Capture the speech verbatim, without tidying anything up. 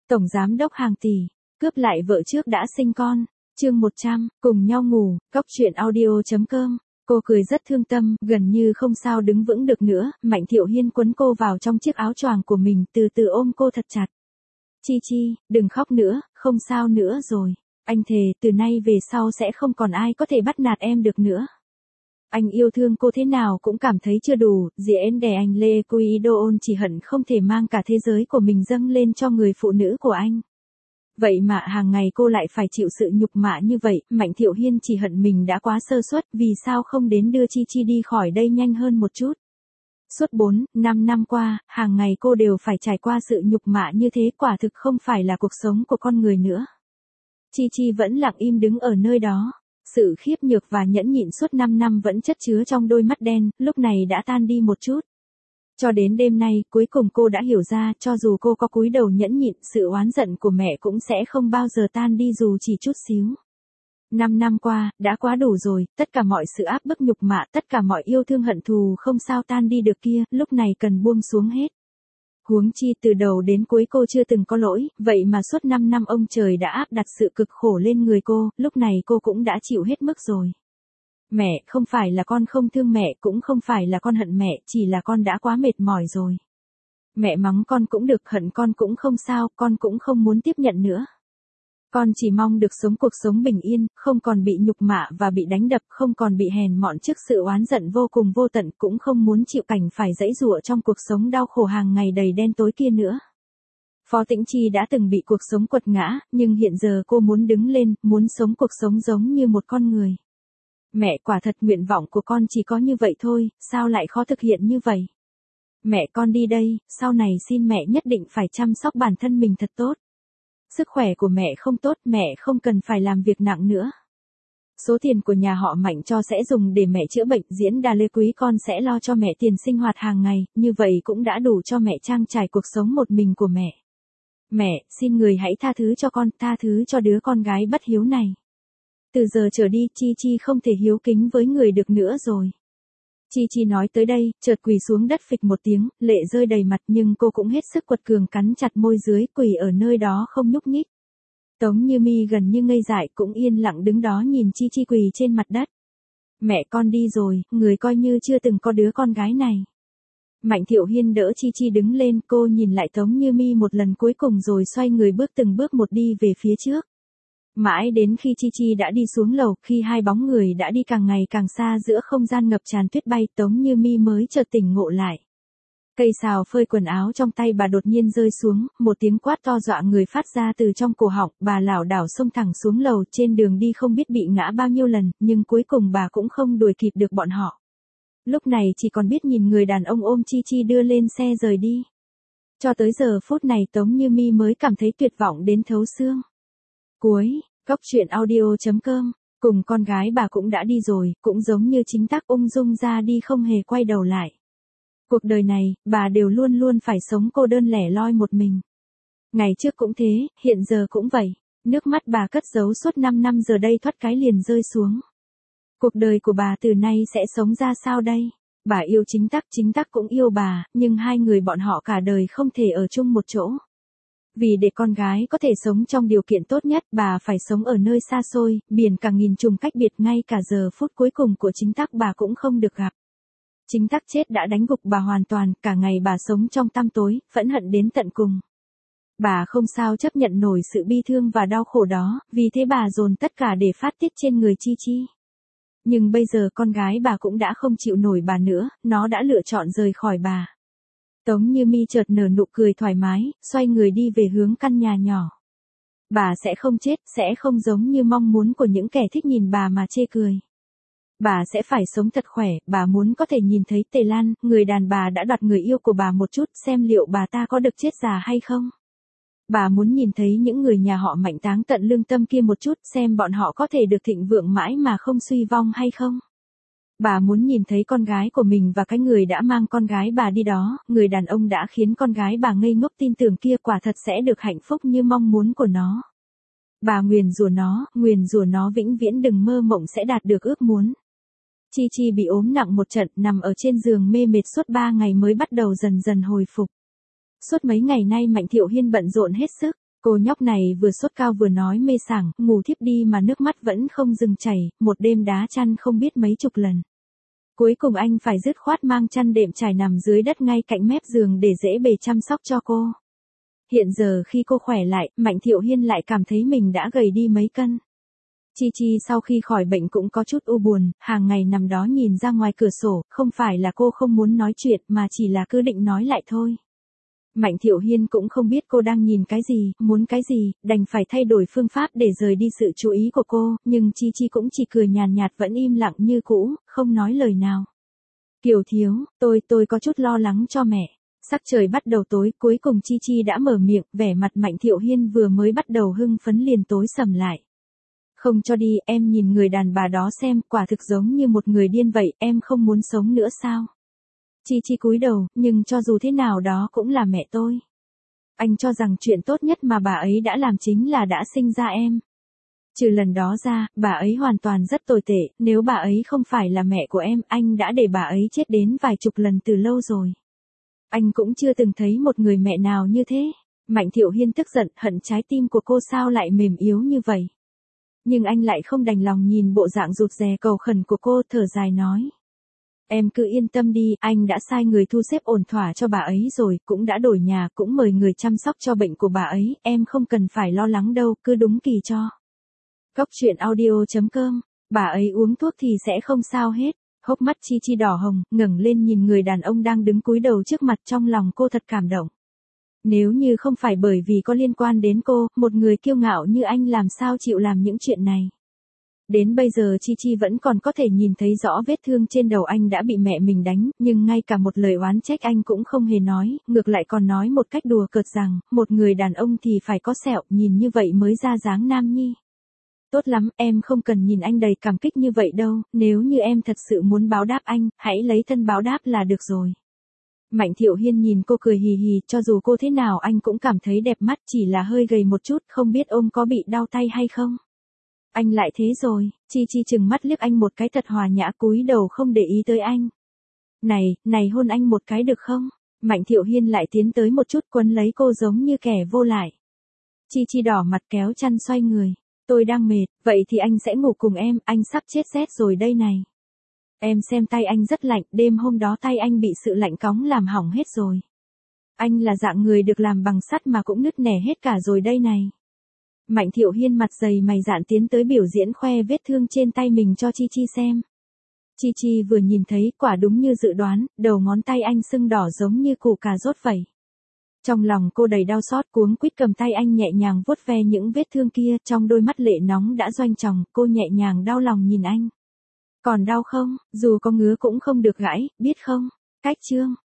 Tổng giám đốc hàng tỷ, cướp lại vợ trước đã sinh con. Chương một trăm, cùng nhau ngủ, cóc truyện audio chấm com. Cô cười rất thương tâm, gần như không sao đứng vững được nữa, Mạnh Thiệu Hiên quấn cô vào trong chiếc áo choàng của mình, từ từ ôm cô thật chặt. Chi Chi, đừng khóc nữa, không sao nữa rồi. Anh thề, từ nay về sau sẽ không còn ai có thể bắt nạt em được nữa. Anh yêu thương cô thế nào cũng cảm thấy chưa đủ, diễn đè anh Lê Kuidoon chỉ hận không thể mang cả thế giới của mình dâng lên cho người phụ nữ của anh. Vậy mà hàng ngày cô lại phải chịu sự nhục mạ như vậy, Mạnh Thiệu Hiên chỉ hận mình đã quá sơ suất, vì sao không đến đưa Chi Chi đi khỏi đây nhanh hơn một chút. Suốt bốn, năm năm qua, hàng ngày cô đều phải trải qua sự nhục mạ như thế, quả thực không phải là cuộc sống của con người nữa. Chi Chi vẫn lặng im đứng ở nơi đó. Sự khiếp nhược và nhẫn nhịn suốt năm năm vẫn chất chứa trong đôi mắt đen, lúc này đã tan đi một chút. Cho đến đêm nay, cuối cùng cô đã hiểu ra, cho dù cô có cúi đầu nhẫn nhịn, sự oán giận của mẹ cũng sẽ không bao giờ tan đi dù chỉ chút xíu. Năm năm qua, đã quá đủ rồi, tất cả mọi sự áp bức nhục mạ, tất cả mọi yêu thương hận thù không sao tan đi được kia, lúc này cần buông xuống hết. Huống chi từ đầu đến cuối cô chưa từng có lỗi, vậy mà suốt năm năm ông trời đã áp đặt sự cực khổ lên người cô, lúc này cô cũng đã chịu hết mức rồi. Mẹ, không phải là con không thương mẹ, cũng không phải là con hận mẹ, chỉ là con đã quá mệt mỏi rồi. Mẹ mắng con cũng được, hận con cũng không sao, con cũng không muốn tiếp nhận nữa. Con chỉ mong được sống cuộc sống bình yên, không còn bị nhục mạ và bị đánh đập, không còn bị hèn mọn trước sự oán giận vô cùng vô tận, cũng không muốn chịu cảnh phải giãy giụa trong cuộc sống đau khổ hàng ngày đầy đen tối kia nữa. Phó Tĩnh Chi đã từng bị cuộc sống quật ngã, nhưng hiện giờ cô muốn đứng lên, muốn sống cuộc sống giống như một con người. Mẹ, quả thật nguyện vọng của con chỉ có như vậy thôi, sao lại khó thực hiện như vậy? Mẹ, con đi đây, sau này xin mẹ nhất định phải chăm sóc bản thân mình thật tốt. Sức khỏe của mẹ không tốt, mẹ không cần phải làm việc nặng nữa. Số tiền của nhà họ Mạnh cho sẽ dùng để mẹ chữa bệnh, diễn đà Lê Quý con sẽ lo cho mẹ tiền sinh hoạt hàng ngày, như vậy cũng đã đủ cho mẹ trang trải cuộc sống một mình của mẹ. Mẹ, xin người hãy tha thứ cho con, tha thứ cho đứa con gái bất hiếu này. Từ giờ trở đi, Chi Chi không thể hiếu kính với người được nữa rồi. Chi Chi nói tới đây, chợt quỳ xuống đất phịch một tiếng, lệ rơi đầy mặt, nhưng cô cũng hết sức quật cường cắn chặt môi dưới, quỳ ở nơi đó không nhúc nhích. Tống Như Mi gần như ngây dại, cũng yên lặng đứng đó nhìn Chi Chi quỳ trên mặt đất. Mẹ con đi rồi, người coi như chưa từng có đứa con gái này. Mạnh Thiệu Hiên đỡ Chi Chi đứng lên, cô nhìn lại Tống Như Mi một lần cuối cùng rồi xoay người bước từng bước một đi về phía trước. Mãi đến khi Chi Chi đã đi xuống lầu, khi hai bóng người đã đi càng ngày càng xa giữa không gian ngập tràn tuyết bay, Tống Như Mi mới chợt tỉnh ngộ lại. Cây sào phơi quần áo trong tay bà đột nhiên rơi xuống, một tiếng quát to dọa người phát ra từ trong cổ họng, bà lảo đảo xông thẳng xuống lầu, trên đường đi không biết bị ngã bao nhiêu lần, nhưng cuối cùng bà cũng không đuổi kịp được bọn họ. Lúc này chỉ còn biết nhìn người đàn ông ôm Chi Chi đưa lên xe rời đi. Cho tới giờ phút này Tống Như Mi mới cảm thấy tuyệt vọng đến thấu xương. Cuối, cóc truyện audio chấm com, cùng con gái bà cũng đã đi rồi, cũng giống như chính Tắc ung dung ra đi không hề quay đầu lại. Cuộc đời này, bà đều luôn luôn phải sống cô đơn lẻ loi một mình. Ngày trước cũng thế, hiện giờ cũng vậy, nước mắt bà cất giấu suốt năm năm giờ đây thoát cái liền rơi xuống. Cuộc đời của bà từ nay sẽ sống ra sao đây? Bà yêu chính Tắc, chính Tắc cũng yêu bà, nhưng hai người bọn họ cả đời không thể ở chung một chỗ. Vì để con gái có thể sống trong điều kiện tốt nhất, bà phải sống ở nơi xa xôi, biển cả nghìn trùng cách biệt, ngay cả giờ phút cuối cùng của chính Tắc bà cũng không được gặp. Chính Tắc chết đã đánh gục bà hoàn toàn, cả ngày bà sống trong tăm tối, phẫn hận đến tận cùng. Bà không sao chấp nhận nổi sự bi thương và đau khổ đó, vì thế bà dồn tất cả để phát tiết trên người Chi Chi. Nhưng bây giờ con gái bà cũng đã không chịu nổi bà nữa, nó đã lựa chọn rời khỏi bà. Tống Như Mi chợt nở nụ cười thoải mái, xoay người đi về hướng căn nhà nhỏ. Bà sẽ không chết, sẽ không giống như mong muốn của những kẻ thích nhìn bà mà chê cười. Bà sẽ phải sống thật khỏe, bà muốn có thể nhìn thấy Tề Lan, người đàn bà đã đoạt người yêu của bà một chút, xem liệu bà ta có được chết già hay không. Bà muốn nhìn thấy những người nhà họ Mạnh táng tận lương tâm kia một chút, xem bọn họ có thể được thịnh vượng mãi mà không suy vong hay không. Bà muốn nhìn thấy con gái của mình và cái người đã mang con gái bà đi đó, người đàn ông đã khiến con gái bà ngây ngốc tin tưởng kia quả thật sẽ được hạnh phúc như mong muốn của nó. Bà nguyền rủa nó, nguyền rủa nó vĩnh viễn đừng mơ mộng sẽ đạt được ước muốn. Chi Chi bị ốm nặng một trận, nằm ở trên giường mê mệt suốt ba ngày mới bắt đầu dần dần hồi phục. Suốt mấy ngày nay Mạnh Thiệu Hiên bận rộn hết sức, Cô nhóc này vừa sốt cao vừa nói mê sảng, ngủ thiếp đi mà nước mắt vẫn không dừng chảy, một đêm đá chăn không biết mấy chục lần. Cuối cùng anh phải dứt khoát mang chăn đệm trải nằm dưới đất ngay cạnh mép giường để dễ bề chăm sóc cho cô. Hiện giờ khi cô khỏe lại, Mạnh Thiệu Hiên lại cảm thấy mình đã gầy đi mấy cân. Chi Chi sau khi khỏi bệnh cũng có chút u buồn, hàng ngày nằm đó nhìn ra ngoài cửa sổ, không phải là cô không muốn nói chuyện mà chỉ là cứ định nói lại thôi. Mạnh Thiệu Hiên cũng không biết cô đang nhìn cái gì, muốn cái gì, đành phải thay đổi phương pháp để rời đi sự chú ý của cô, nhưng Chi Chi cũng chỉ cười nhàn nhạt vẫn im lặng như cũ, không nói lời nào. Kiều thiếu, tôi, tôi có chút lo lắng cho mẹ. Sắc trời bắt đầu tối, cuối cùng Chi Chi đã mở miệng, vẻ mặt Mạnh Thiệu Hiên vừa mới bắt đầu hưng phấn liền tối sầm lại. Không cho đi, em nhìn người đàn bà đó xem, quả thực giống như một người điên vậy, em không muốn sống nữa sao? Chi Chi cúi đầu, nhưng cho dù thế nào đó cũng là mẹ tôi. Anh cho rằng chuyện tốt nhất mà bà ấy đã làm chính là đã sinh ra em. Trừ lần đó ra, bà ấy hoàn toàn rất tồi tệ, nếu bà ấy không phải là mẹ của em, anh đã để bà ấy chết đến vài chục lần từ lâu rồi. Anh cũng chưa từng thấy một người mẹ nào như thế. Mạnh Thiệu Hiên tức giận, hận trái tim của cô sao lại mềm yếu như vậy. Nhưng anh lại không đành lòng nhìn bộ dạng rụt rè cầu khẩn của cô, thở dài nói. Em cứ yên tâm đi, anh đã sai người thu xếp ổn thỏa cho bà ấy rồi, cũng đã đổi nhà, cũng mời người chăm sóc cho bệnh của bà ấy, em không cần phải lo lắng đâu, cứ đúng kỳ cho. Cóc truyện audio chấm com, bà ấy uống thuốc thì sẽ không sao hết. Hốc mắt Chi Chi đỏ hồng, ngẩng lên nhìn người đàn ông đang đứng cúi đầu trước mặt, trong lòng cô thật cảm động. Nếu như không phải bởi vì có liên quan đến cô, một người kiêu ngạo như anh làm sao chịu làm những chuyện này. Đến bây giờ Chi Chi vẫn còn có thể nhìn thấy rõ vết thương trên đầu anh đã bị mẹ mình đánh, nhưng ngay cả một lời oán trách anh cũng không hề nói, ngược lại còn nói một cách đùa cợt rằng, một người đàn ông thì phải có sẹo, nhìn như vậy mới ra dáng nam nhi. Tốt lắm, em không cần nhìn anh đầy cảm kích như vậy đâu, nếu như em thật sự muốn báo đáp anh, hãy lấy thân báo đáp là được rồi. Mạnh Thiệu Hiên nhìn cô cười hì hì, cho dù cô thế nào anh cũng cảm thấy đẹp mắt, chỉ là hơi gầy một chút, không biết ôm có bị đau tay hay không. Anh lại thế rồi, Chi Chi chừng mắt liếc anh một cái thật hòa nhã, cúi đầu không để ý tới anh. Này, này hôn anh một cái được không? Mạnh Thiệu Hiên lại tiến tới một chút quấn lấy cô giống như kẻ vô lại. Chi Chi đỏ mặt kéo chăn xoay người. Tôi đang mệt, vậy thì anh sẽ ngủ cùng em, anh sắp chết rét rồi đây này. Em xem tay anh rất lạnh, đêm hôm đó tay anh bị sự lạnh cóng làm hỏng hết rồi. Anh là dạng người được làm bằng sắt mà cũng nứt nẻ hết cả rồi đây này. Mạnh Thiệu Hiên mặt dày mày dạn tiến tới biểu diễn khoe vết thương trên tay mình cho Chi Chi xem. Chi Chi vừa nhìn thấy, quả đúng như dự đoán, đầu ngón tay anh sưng đỏ giống như củ cà rốt vậy. Trong lòng cô đầy đau xót, cuống quýt cầm tay anh nhẹ nhàng vuốt ve những vết thương kia, trong đôi mắt lệ nóng đã doanh tròng, cô nhẹ nhàng đau lòng nhìn anh. Còn đau không, dù có ngứa cũng không được gãi, biết không? Cách chương.